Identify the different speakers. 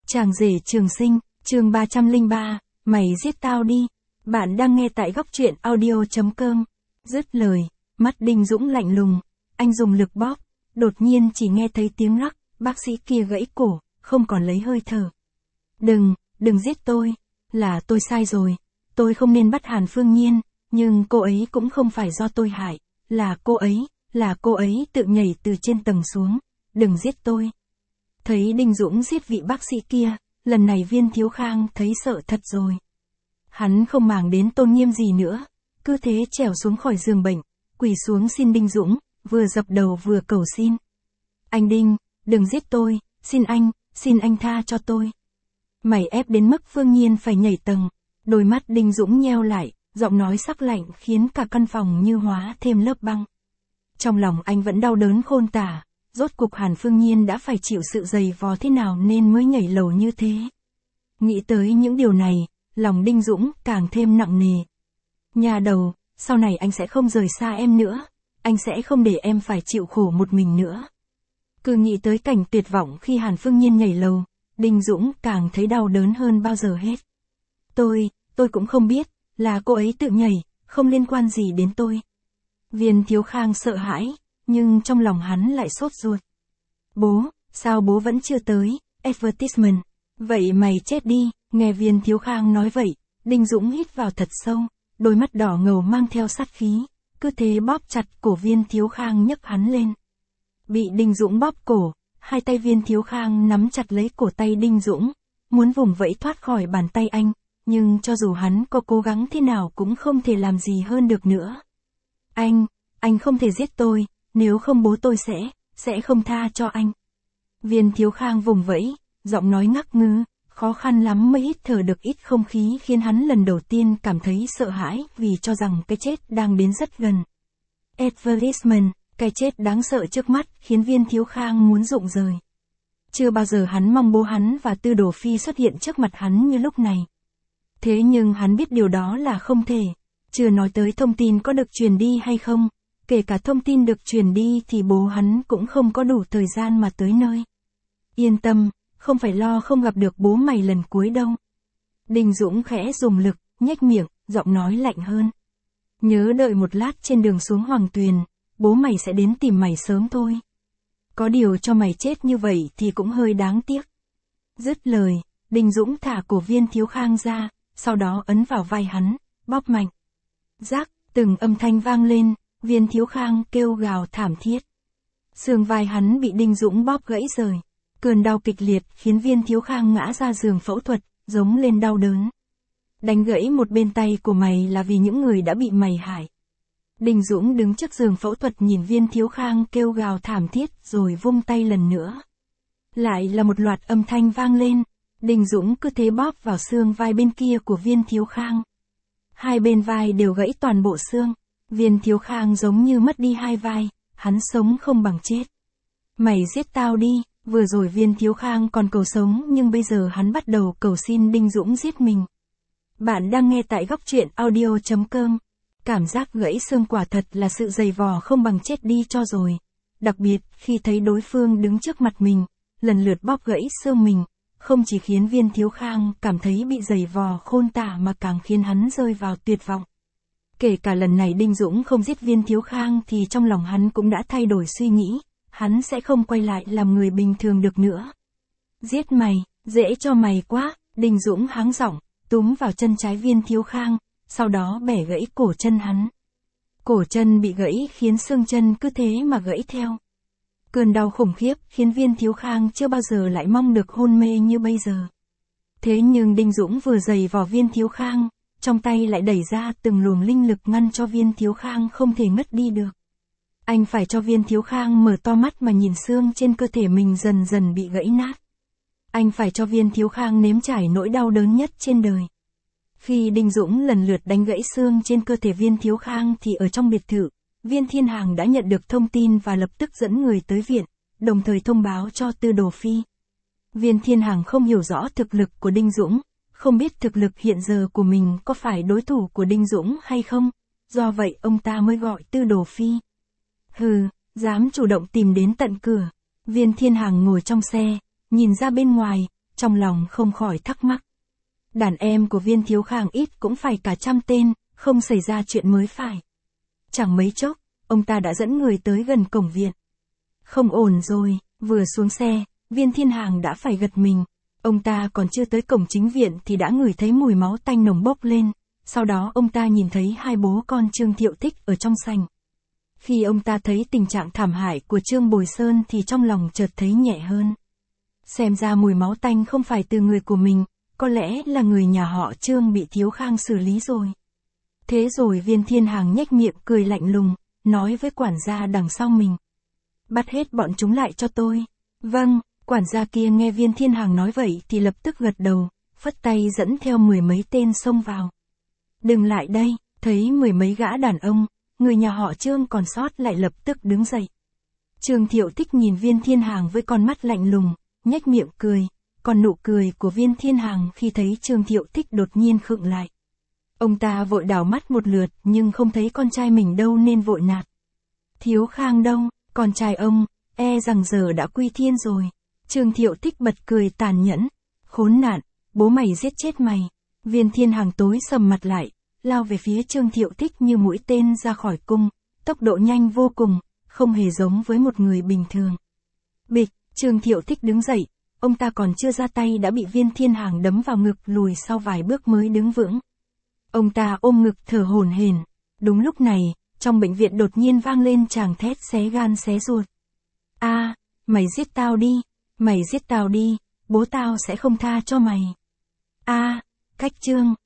Speaker 1: Chàng rể trường sinh, chương 303, mày giết tao đi. Bạn đang nghe tại góc truyện audio.com. Dứt lời, mắt Đinh Dũng lạnh lùng, anh dùng lực bóp, đột nhiên chỉ nghe thấy tiếng rắc, bác sĩ kia gãy cổ, không còn lấy hơi thở. Đừng giết tôi, là tôi sai rồi, tôi không nên bắt Hàn Phương Nhiên, nhưng cô ấy cũng không phải do tôi hại, là cô ấy tự nhảy từ trên tầng xuống, đừng giết tôi. Thấy Đinh Dũng giết vị bác sĩ kia, lần này Viên Thiếu Khang thấy sợ thật rồi. Hắn không màng đến tôn nghiêm gì nữa, cứ thế trèo xuống khỏi giường bệnh, quỳ xuống xin Đinh Dũng, vừa dập đầu vừa cầu xin. Anh Đinh, đừng giết tôi, xin anh tha cho tôi. Mày ép đến mức Phương Nhiên phải nhảy tầng, đôi mắt Đinh Dũng nheo lại, giọng nói sắc lạnh khiến cả căn phòng như hóa thêm lớp băng. Trong lòng anh vẫn đau đớn khôn tả. Rốt cuộc Hàn Phương Nhiên đã phải chịu sự dày vò thế nào nên mới nhảy lầu như thế. Nghĩ tới những điều này, lòng Đinh Dũng càng thêm nặng nề. Nhà đầu, sau này anh sẽ không rời xa em nữa, anh sẽ không để em phải chịu khổ một mình nữa. Cứ nghĩ tới cảnh tuyệt vọng khi Hàn Phương Nhiên nhảy lầu, Đinh Dũng càng thấy đau đớn hơn bao giờ hết. Tôi cũng không biết, là cô ấy tự nhảy, không liên quan gì đến tôi. Viên Thiếu Khang sợ hãi. Nhưng trong lòng hắn lại sốt ruột. Bố, sao bố vẫn chưa tới, advertisement. Vậy mày chết đi, nghe Viên Thiếu Khang nói vậy, Đinh Dũng hít vào thật sâu, đôi mắt đỏ ngầu mang theo sát khí, cứ thế bóp chặt cổ Viên Thiếu Khang nhấc hắn lên. Bị Đinh Dũng bóp cổ, hai tay Viên Thiếu Khang nắm chặt lấy cổ tay Đinh Dũng, muốn vùng vẫy thoát khỏi bàn tay anh, nhưng cho dù hắn có cố gắng thế nào cũng không thể làm gì hơn được nữa. Anh không thể giết tôi. Nếu không bố tôi sẽ không tha cho anh. Viên Thiếu Khang vùng vẫy, giọng nói ngắc ngứ, khó khăn lắm mới hít thở được ít không khí khiến hắn lần đầu tiên cảm thấy sợ hãi vì cho rằng cái chết đang đến rất gần. Advertisement, cái chết đáng sợ trước mắt khiến Viên Thiếu Khang muốn rụng rời. Chưa bao giờ hắn mong bố hắn và Tư Đồ Phi xuất hiện trước mặt hắn như lúc này. Thế nhưng hắn biết điều đó là không thể, chưa nói tới thông tin có được truyền đi hay không. Kể cả thông tin được truyền đi thì bố hắn cũng không có đủ thời gian mà tới nơi. Yên tâm, không phải lo không gặp được bố mày lần cuối đâu. Đinh Dũng khẽ dùng lực, nhếch miệng, giọng nói lạnh hơn. Nhớ đợi một lát trên đường xuống Hoàng Tuyền, bố mày sẽ đến tìm mày sớm thôi. Có điều cho mày chết như vậy thì cũng hơi đáng tiếc. Dứt lời, Đinh Dũng thả cổ Viên Thiếu Khang ra, sau đó ấn vào vai hắn, bóp mạnh. Rắc, từng âm thanh vang lên. Viên Thiếu Khang kêu gào thảm thiết. Xương vai hắn bị Đinh Dũng bóp gãy rời. Cơn đau kịch liệt khiến Viên Thiếu Khang ngã ra giường phẫu thuật, giống lên đau đớn. Đánh gãy một bên tay của mày là vì những người đã bị mày hại. Đinh Dũng đứng trước giường phẫu thuật nhìn Viên Thiếu Khang kêu gào thảm thiết rồi vung tay lần nữa. Lại là một loạt âm thanh vang lên. Đinh Dũng cứ thế bóp vào xương vai bên kia của Viên Thiếu Khang. Hai bên vai đều gãy toàn bộ xương. Viên Thiếu Khang giống như mất đi hai vai, hắn sống không bằng chết. Mày giết tao đi, vừa rồi Viên Thiếu Khang còn cầu sống nhưng bây giờ hắn bắt đầu cầu xin Đinh Dũng giết mình. Bạn đang nghe tại góc truyện audio.com. Cảm giác gãy xương quả thật là sự dày vò không bằng chết đi cho rồi. Đặc biệt khi thấy đối phương đứng trước mặt mình, lần lượt bóp gãy xương mình, không chỉ khiến Viên Thiếu Khang cảm thấy bị dày vò khôn tả mà càng khiến hắn rơi vào tuyệt vọng. Kể cả lần này Đinh Dũng không giết Viên Thiếu Khang thì trong lòng hắn cũng đã thay đổi suy nghĩ, hắn sẽ không quay lại làm người bình thường được nữa. Giết mày, dễ cho mày quá, Đinh Dũng háng giọng, túm vào chân trái Viên Thiếu Khang, sau đó bẻ gãy cổ chân hắn. Cổ chân bị gãy khiến xương chân cứ thế mà gãy theo. Cơn đau khủng khiếp khiến Viên Thiếu Khang chưa bao giờ lại mong được hôn mê như bây giờ. Thế nhưng Đinh Dũng vừa giày vào Viên Thiếu Khang, trong tay lại đẩy ra từng luồng linh lực ngăn cho Viên Thiếu Khang không thể ngất đi được. Anh phải cho Viên Thiếu Khang mở to mắt mà nhìn xương trên cơ thể mình dần dần bị gãy nát. Anh phải cho Viên Thiếu Khang nếm trải nỗi đau đớn nhất trên đời. Khi Đinh Dũng lần lượt đánh gãy xương trên cơ thể Viên Thiếu Khang thì ở trong biệt thự, Viên Thiên Hằng đã nhận được thông tin và lập tức dẫn người tới viện, đồng thời thông báo cho Tư Đồ Phi. Viên Thiên Hằng không hiểu rõ thực lực của Đinh Dũng. Không biết thực lực hiện giờ của mình có phải đối thủ của Đinh Dũng hay không, do vậy ông ta mới gọi Tư Đồ Phi. Hừ, dám chủ động tìm đến tận cửa. Viên Thiên Hằng ngồi trong xe, nhìn ra bên ngoài, trong lòng không khỏi thắc mắc. Đàn em của Viên Thiếu Khang ít cũng phải cả 100 tên, không xảy ra chuyện mới phải. Chẳng mấy chốc, ông ta đã dẫn người tới gần cổng viện. Không ổn rồi, vừa xuống xe, Viên Thiên Hàng đã phải gật mình. Ông ta còn chưa tới cổng chính viện thì đã ngửi thấy mùi máu tanh nồng bốc lên. Sau đó ông ta nhìn thấy hai bố con Trương Thiệu Thích ở trong sảnh. Khi ông ta thấy tình trạng thảm hại của Trương Bồi Sơn thì trong lòng chợt thấy nhẹ hơn. Xem ra mùi máu tanh không phải từ người của mình, có lẽ là người nhà họ Trương bị Thiếu Khang xử lý rồi. Thế rồi Viên Thiên Hàng nhếch miệng cười lạnh lùng, nói với quản gia đằng sau mình. Bắt hết bọn chúng lại cho tôi. Vâng, quản gia kia nghe Viên Thiên Hàng nói vậy thì lập tức gật đầu, phất tay dẫn theo 10 mấy tên xông vào. Đừng lại đây, thấy 10 mấy gã đàn ông, người nhà họ Trương còn sót lại lập tức đứng dậy. Trương Thiệu Thích nhìn Viên Thiên Hàng với con mắt lạnh lùng, nhếch miệng cười, còn nụ cười của Viên Thiên Hàng khi thấy Trương Thiệu Thích đột nhiên khựng lại. Ông ta vội đảo mắt một lượt nhưng không thấy con trai mình đâu nên vội nạt. Thiếu Khang đâu, con trai ông, e rằng giờ đã quy thiên rồi. Trương Thiệu Thích bật cười tàn nhẫn. Khốn nạn, bố mày giết chết mày. Viên Thiên Hàng tối sầm mặt lại, lao về phía Trương Thiệu Thích như mũi tên ra khỏi cung, tốc độ nhanh vô cùng, không hề giống với một người bình thường. Bịch, Trương Thiệu Thích đứng dậy, ông ta còn chưa ra tay đã bị Viên Thiên Hàng đấm vào ngực, lùi sau vài bước mới đứng vững. Ông ta ôm ngực thở hổn hển. Đúng lúc này, trong bệnh viện đột nhiên vang lên tràng thét xé gan xé ruột. A, mày giết tao đi, mày giết tao đi, bố tao sẽ không tha cho mày. A, Cách Trương,